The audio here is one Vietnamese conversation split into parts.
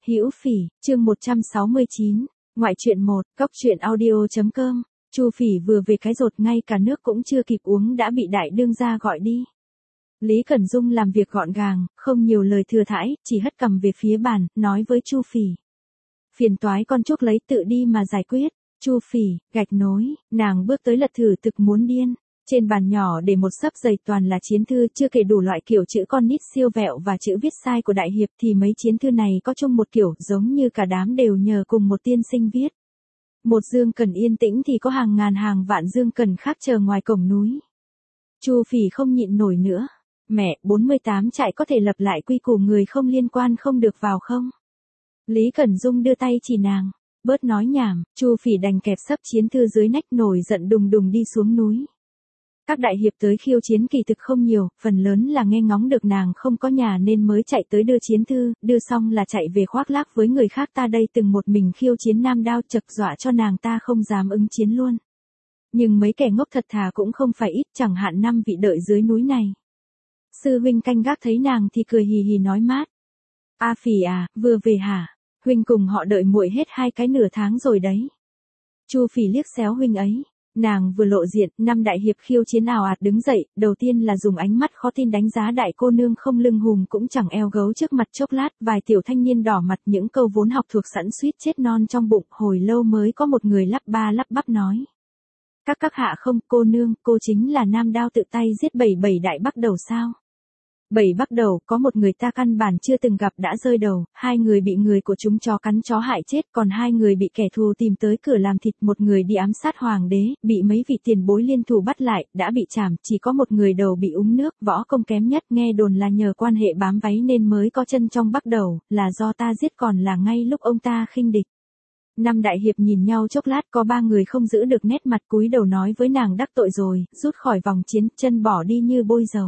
Hữu Phỉ, chương 169, ngoại truyện 1, góc truyện audio.com. Chu Phỉ vừa về cái rột, ngay cả nước cũng chưa kịp uống đã bị đại đương gia gọi đi. Lý Cẩn Dung làm việc gọn gàng, không nhiều lời thừa thãi, chỉ hất cằm về phía bàn, nói với Chu Phỉ. Phiền toái con Trúc lấy tự đi mà giải quyết. Chu Phỉ, gạch nối, nàng bước tới lật thử thực muốn điên. Trên bàn nhỏ để một xấp dày toàn là chiến thư, chưa kể đủ loại kiểu chữ con nít siêu vẹo và chữ viết sai của đại hiệp, thì mấy chiến thư này có chung một kiểu, giống như cả đám đều nhờ cùng một tiên sinh viết. Một Dương Cần yên tĩnh thì có hàng ngàn hàng vạn Dương Cần khác chờ ngoài cổng núi. Chu Phỉ không nhịn nổi nữa. Mẹ, 48 trại có thể lập lại quy củ người không liên quan không được vào không? Lý Cẩn Dung đưa tay chỉ nàng. Bớt nói nhảm, Chu Phỉ đành kẹp xấp chiến thư dưới nách, nổi giận đùng đùng đi xuống núi. Các đại hiệp tới khiêu chiến kỳ thực không nhiều, phần lớn là nghe ngóng được nàng không có nhà nên mới chạy tới đưa chiến thư, đưa xong là chạy về khoác lác với người khác, ta đây từng một mình khiêu chiến nam đao, chật dọa cho nàng ta không dám ứng chiến luôn. Nhưng mấy kẻ ngốc thật thà cũng không phải ít, chẳng hạn 5 vị đợi dưới núi này. Sư huynh canh gác thấy nàng thì cười hì hì nói mát. A Phỉ à, vừa về hả? Huynh cùng họ đợi muội hết 2 cái nửa tháng rồi đấy. Chu Phỉ liếc xéo huynh ấy. Nàng vừa lộ diện, 5 đại hiệp khiêu chiến ào ạt đứng dậy, đầu tiên là dùng ánh mắt khó tin đánh giá đại cô nương không lưng hùm cũng chẳng eo gấu trước mặt chốc lát, vài tiểu thanh niên đỏ mặt, những câu vốn học thuộc sẵn suýt chết non trong bụng, hồi lâu mới có một người lắp ba lắp bắp nói. Các hạ không, cô nương, cô chính là nam đao tự tay giết 77 đại bắc đầu sao? 7 bắc đầu, có một người ta căn bản chưa từng gặp đã rơi đầu, 2 người bị người của chúng chó cắn chó hại chết, còn 2 người bị kẻ thù tìm tới cửa làm thịt, một người đi ám sát hoàng đế, bị mấy vị tiền bối liên thủ bắt lại, đã bị trảm, chỉ có một người đầu bị úng nước, võ công kém nhất, nghe đồn là nhờ quan hệ bám váy nên mới có chân trong bắc đầu, là do ta giết, còn là ngay lúc ông ta khinh địch. 5 đại hiệp nhìn nhau chốc lát, có 3 người không giữ được nét mặt, cúi đầu nói với nàng đắc tội rồi, rút khỏi vòng chiến, chân bỏ đi như bôi dầu.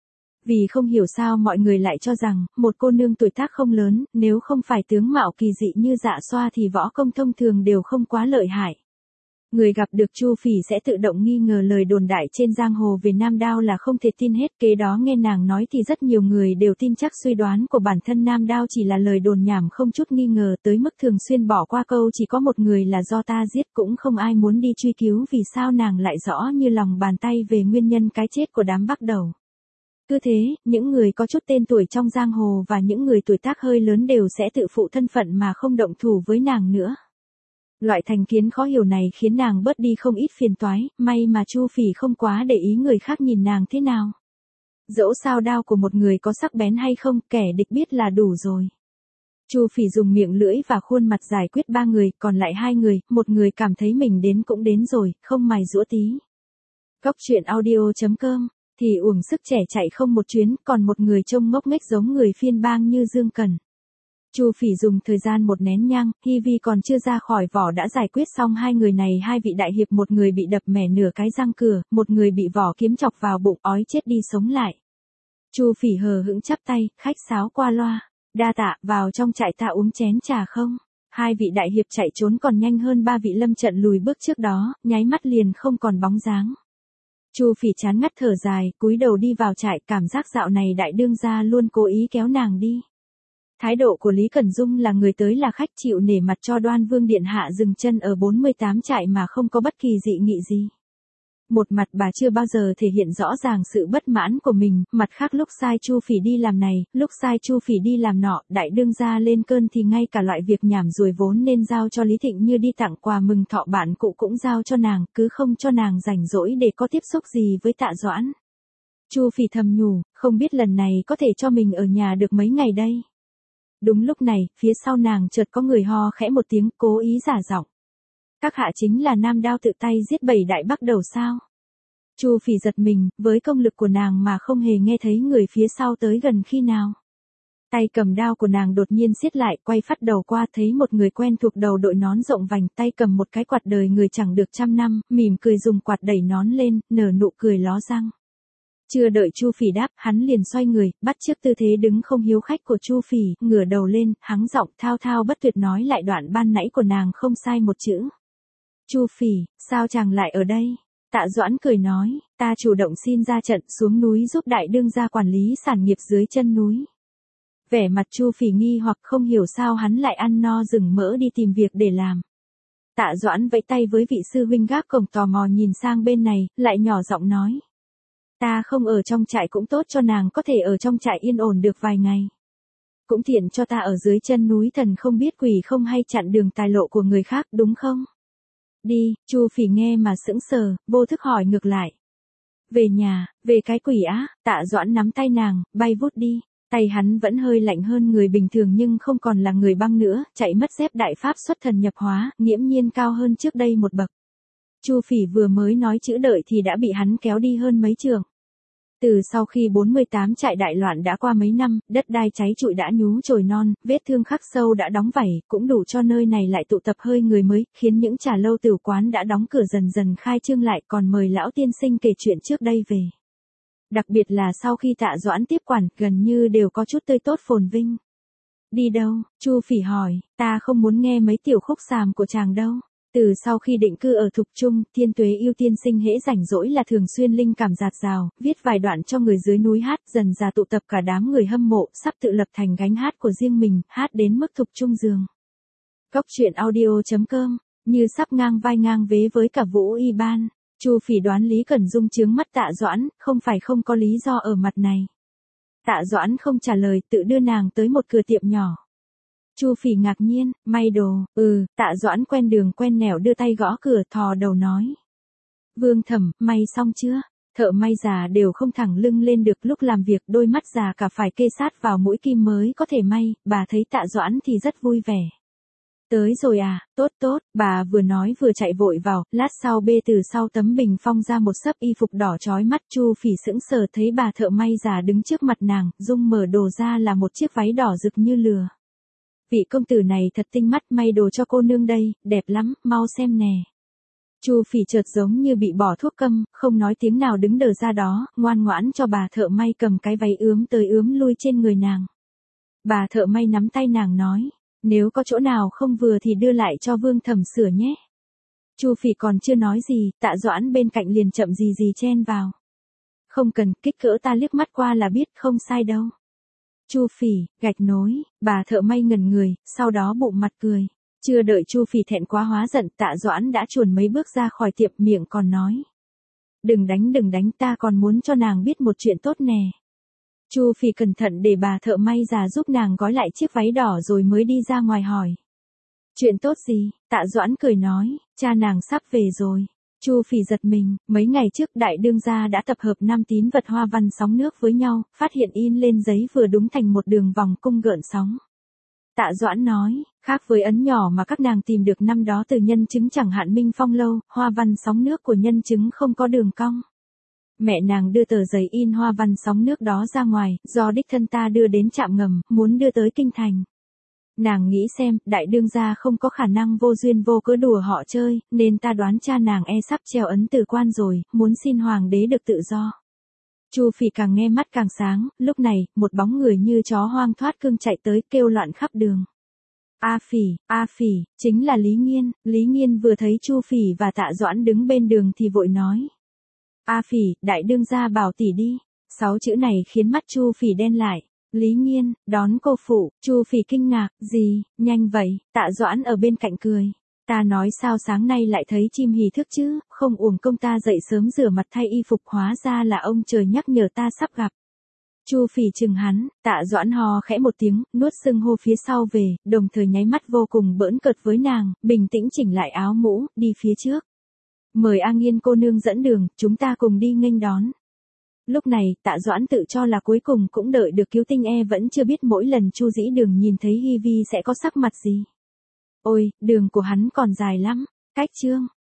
Vì không hiểu sao mọi người lại cho rằng, một cô nương tuổi tác không lớn, nếu không phải tướng mạo kỳ dị như Dạ Xoa thì võ công thông thường đều không quá lợi hại. Người gặp được Chu Phỉ sẽ tự động nghi ngờ lời đồn đại trên giang hồ về nam đao là không thể tin hết, kế đó nghe nàng nói thì rất nhiều người đều tin chắc suy đoán của bản thân nam đao chỉ là lời đồn nhảm không chút nghi ngờ, tới mức thường xuyên bỏ qua câu chỉ có một người là do ta giết, cũng không ai muốn đi truy cứu vì sao nàng lại rõ như lòng bàn tay về nguyên nhân cái chết của đám bắc đầu. Cứ thế, những người có chút tên tuổi trong giang hồ và những người tuổi tác hơi lớn đều sẽ tự phụ thân phận mà không động thủ với nàng nữa. Loại thành kiến khó hiểu này khiến nàng bớt đi không ít phiền toái, may mà Chu Phỉ không quá để ý người khác nhìn nàng thế nào. Dẫu sao đao của một người có sắc bén hay không, kẻ địch biết là đủ rồi. Chu Phỉ dùng miệng lưỡi và khuôn mặt giải quyết 3 người, còn lại 2 người, một người cảm thấy mình đến cũng đến rồi, không mài giũa tí. Góc truyện audio.com. Thì uổng sức trẻ chạy không một chuyến, còn một người trông ngốc nghếch giống người phiên bang như Dương Cần. Chu Phỉ dùng thời gian một nén nhang, Hi Vi còn chưa ra khỏi vỏ đã giải quyết xong 2 người này, 2 vị đại hiệp, một người bị đập mẻ nửa cái răng cửa, một người bị vỏ kiếm chọc vào bụng, ói chết đi sống lại. Chu Phỉ hờ hững chắp tay, khách sáo qua loa, đa tạ, vào trong trại ta uống chén trà không? 2 vị đại hiệp chạy trốn còn nhanh hơn 3 vị lâm trận lùi bước trước đó, nháy mắt liền không còn bóng dáng. Chu Phỉ chán ngắt thở dài, cúi đầu đi vào trại, cảm giác dạo này đại đương gia luôn cố ý kéo nàng đi. Thái độ của Lý Cẩn Dung là người tới là khách, chịu nể mặt cho Đoan Vương điện hạ dừng chân ở 48 trại mà không có bất kỳ dị nghị gì. Một mặt bà chưa bao giờ thể hiện rõ ràng sự bất mãn của mình, mặt khác lúc sai Chu Phỉ đi làm này, lúc sai Chu Phỉ đi làm nọ, đại đương gia lên cơn thì ngay cả loại việc nhảm ruồi vốn nên giao cho Lý Thịnh như đi tặng quà mừng thọ bạn cụ cũng giao cho nàng, cứ không cho nàng rảnh rỗi để có tiếp xúc gì với Tạ Doãn. Chu Phỉ thầm nhủ, không biết lần này có thể cho mình ở nhà được mấy ngày đây. Đúng lúc này, phía sau nàng chợt có người ho khẽ một tiếng, cố ý giả giọng. Các hạ chính là nam đao tự tay giết 7 đại bắc đầu sao? Chu Phỉ giật mình, với công lực của nàng mà không hề nghe thấy người phía sau tới gần khi nào. Tay cầm đao của nàng đột nhiên siết lại, quay phắt đầu qua, thấy một người quen thuộc đầu đội nón rộng vành, tay cầm một cái quạt đời người chẳng được 100 năm, mỉm cười dùng quạt đẩy nón lên, nở nụ cười ló răng. Chưa đợi Chu Phỉ đáp, hắn liền xoay người, bắt chước tư thế đứng không hiếu khách của Chu Phỉ, ngửa đầu lên, hắng giọng thao thao bất tuyệt nói lại đoạn ban nãy của nàng không sai một chữ. Chu Phỉ, sao chàng lại ở đây? Tạ Doãn cười nói, ta chủ động xin ra trận xuống núi giúp đại đương gia quản lý sản nghiệp dưới chân núi. Vẻ mặt Chu Phỉ nghi hoặc không hiểu sao hắn lại ăn no rừng mỡ đi tìm việc để làm. Tạ Doãn vẫy tay với vị sư huynh gác cổng tò mò nhìn sang bên này, lại nhỏ giọng nói. Ta không ở trong trại cũng tốt cho nàng có thể ở trong trại yên ổn được vài ngày. Cũng tiện cho ta ở dưới chân núi thần không biết quỷ không hay chặn đường tài lộ của người khác đúng không? Đi, Chu Phỉ nghe mà sững sờ, vô thức hỏi ngược lại. Về nhà, về cái quỷ á, Tạ Doãn nắm tay nàng, bay vút đi. Tay hắn vẫn hơi lạnh hơn người bình thường nhưng không còn là người băng nữa, chạy mất dép đại pháp xuất thần nhập hóa, nghiễm nhiên cao hơn trước đây một bậc. Chu Phỉ vừa mới nói chữ đợi thì đã bị hắn kéo đi hơn mấy trường. Từ sau khi 48 trại đại loạn đã qua mấy năm, đất đai cháy trụi đã nhú chồi non, vết thương khắc sâu đã đóng vảy, cũng đủ cho nơi này lại tụ tập hơi người mới, khiến những trà lâu tửu quán đã đóng cửa dần dần khai trương lại, còn mời lão tiên sinh kể chuyện trước đây về. Đặc biệt là sau khi Tạ Doãn tiếp quản, gần như đều có chút tươi tốt phồn vinh. Đi đâu? Chu Phỉ hỏi, ta không muốn nghe mấy tiểu khúc xàm của chàng đâu. Từ sau khi định cư ở Thục Trung, Thiên Tuế Yêu tiên sinh hễ rảnh rỗi là thường xuyên linh cảm dạt dào, viết vài đoạn cho người dưới núi hát, dần ra tụ tập cả đám người hâm mộ, sắp tự lập thành gánh hát của riêng mình, hát đến mức Thục Trung giường. Cóc truyện audio.com, như sắp ngang vai ngang vế với cả Vũ Y Ban. Chu Phỉ đoán Lý Cẩn Dung chướng mắt Tạ Doãn, không phải không có lý do ở mặt này. Tạ Doãn không trả lời, tự đưa nàng tới một cửa tiệm nhỏ. Chu Phỉ ngạc nhiên, may đồ, Tạ Doãn quen đường quen nẻo đưa tay gõ cửa thò đầu nói. Vương Thẩm, may xong chưa? Thợ may già đều không thẳng lưng lên được lúc làm việc, đôi mắt già cả phải kê sát vào mũi kim mới có thể may, bà thấy Tạ Doãn thì rất vui vẻ. Tới rồi à, tốt tốt, bà vừa nói vừa chạy vội vào, lát sau bê từ sau tấm bình phong ra một xấp y phục đỏ chói mắt. Chu Phỉ sững sờ thấy bà thợ may già đứng trước mặt nàng, dung mở đồ ra là một chiếc váy đỏ rực như lửa. Vị công tử này thật tinh mắt, may đồ cho cô nương đây, đẹp lắm, mau xem nè. Chu Phỉ chợt giống như bị bỏ thuốc câm, không nói tiếng nào đứng đờ ra đó, ngoan ngoãn cho bà thợ may cầm cái váy ướm tới ướm lui trên người nàng. Bà thợ may nắm tay nàng nói, nếu có chỗ nào không vừa thì đưa lại cho Vương Thẩm sửa nhé. Chu Phỉ còn chưa nói gì, Tạ Doãn bên cạnh liền chậm gì chen vào. Không cần, kích cỡ ta liếc mắt qua là biết, không sai đâu. Chu Phỉ, gạch nối, bà thợ may ngẩn người, sau đó bụng mặt cười. Chưa đợi Chu Phỉ thẹn quá hóa giận, Tạ Doãn đã chuồn mấy bước ra khỏi tiệm, miệng còn nói. Đừng đánh, ta còn muốn cho nàng biết một chuyện tốt nè. Chu Phỉ cẩn thận để bà thợ may già giúp nàng gói lại chiếc váy đỏ rồi mới đi ra ngoài hỏi. Chuyện tốt gì? Tạ Doãn cười nói, cha nàng sắp về rồi. Chu Phỉ giật mình, mấy ngày trước đại đương gia đã tập hợp 5 tín vật hoa văn sóng nước với nhau, phát hiện in lên giấy vừa đúng thành một đường vòng cung gợn sóng. Tạ Doãn nói, khác với ấn nhỏ mà các nàng tìm được năm đó từ nhân chứng chẳng hạn Minh Phong lâu, hoa văn sóng nước của nhân chứng không có đường cong. Mẹ nàng đưa tờ giấy in hoa văn sóng nước đó ra ngoài, do đích thân ta đưa đến trạm ngầm, muốn đưa tới kinh thành. Nàng nghĩ xem, đại đương gia không có khả năng vô duyên vô cớ đùa họ chơi, nên ta đoán cha nàng sắp treo ấn từ quan rồi, muốn xin hoàng đế được tự do. Chu Phỉ càng nghe mắt càng sáng, lúc này, một bóng người như chó hoang thoát cương chạy tới kêu loạn khắp đường. A Phỉ, chính là Lý Nghiên vừa thấy Chu Phỉ và Tạ Doãn đứng bên đường thì vội nói. A Phỉ, đại đương gia bảo tỷ đi. 6 chữ này khiến mắt Chu Phỉ đen lại. Lý Nghiên, đón cô phụ. Chu Phỉ kinh ngạc, gì, nhanh vậy? Tạ Doãn ở bên cạnh cười. Ta nói sao sáng nay lại thấy chim hỉ thức chứ, không uổng công ta dậy sớm rửa mặt thay y phục, hóa ra là ông trời nhắc nhở ta sắp gặp. Chu Phỉ chừng hắn, Tạ Doãn hò khẽ một tiếng, nuốt sưng hô phía sau về, đồng thời nháy mắt vô cùng bỡn cợt với nàng, bình tĩnh chỉnh lại áo mũ, đi phía trước. Mời A Nghiên cô nương dẫn đường, chúng ta cùng đi nghênh đón. Lúc này, Tạ Doãn tự cho là cuối cùng cũng đợi được cứu tinh, vẫn chưa biết mỗi lần Chu Dĩ Đường nhìn thấy Hi Vi sẽ có sắc mặt gì. Ôi, đường của hắn còn dài lắm. Cách chương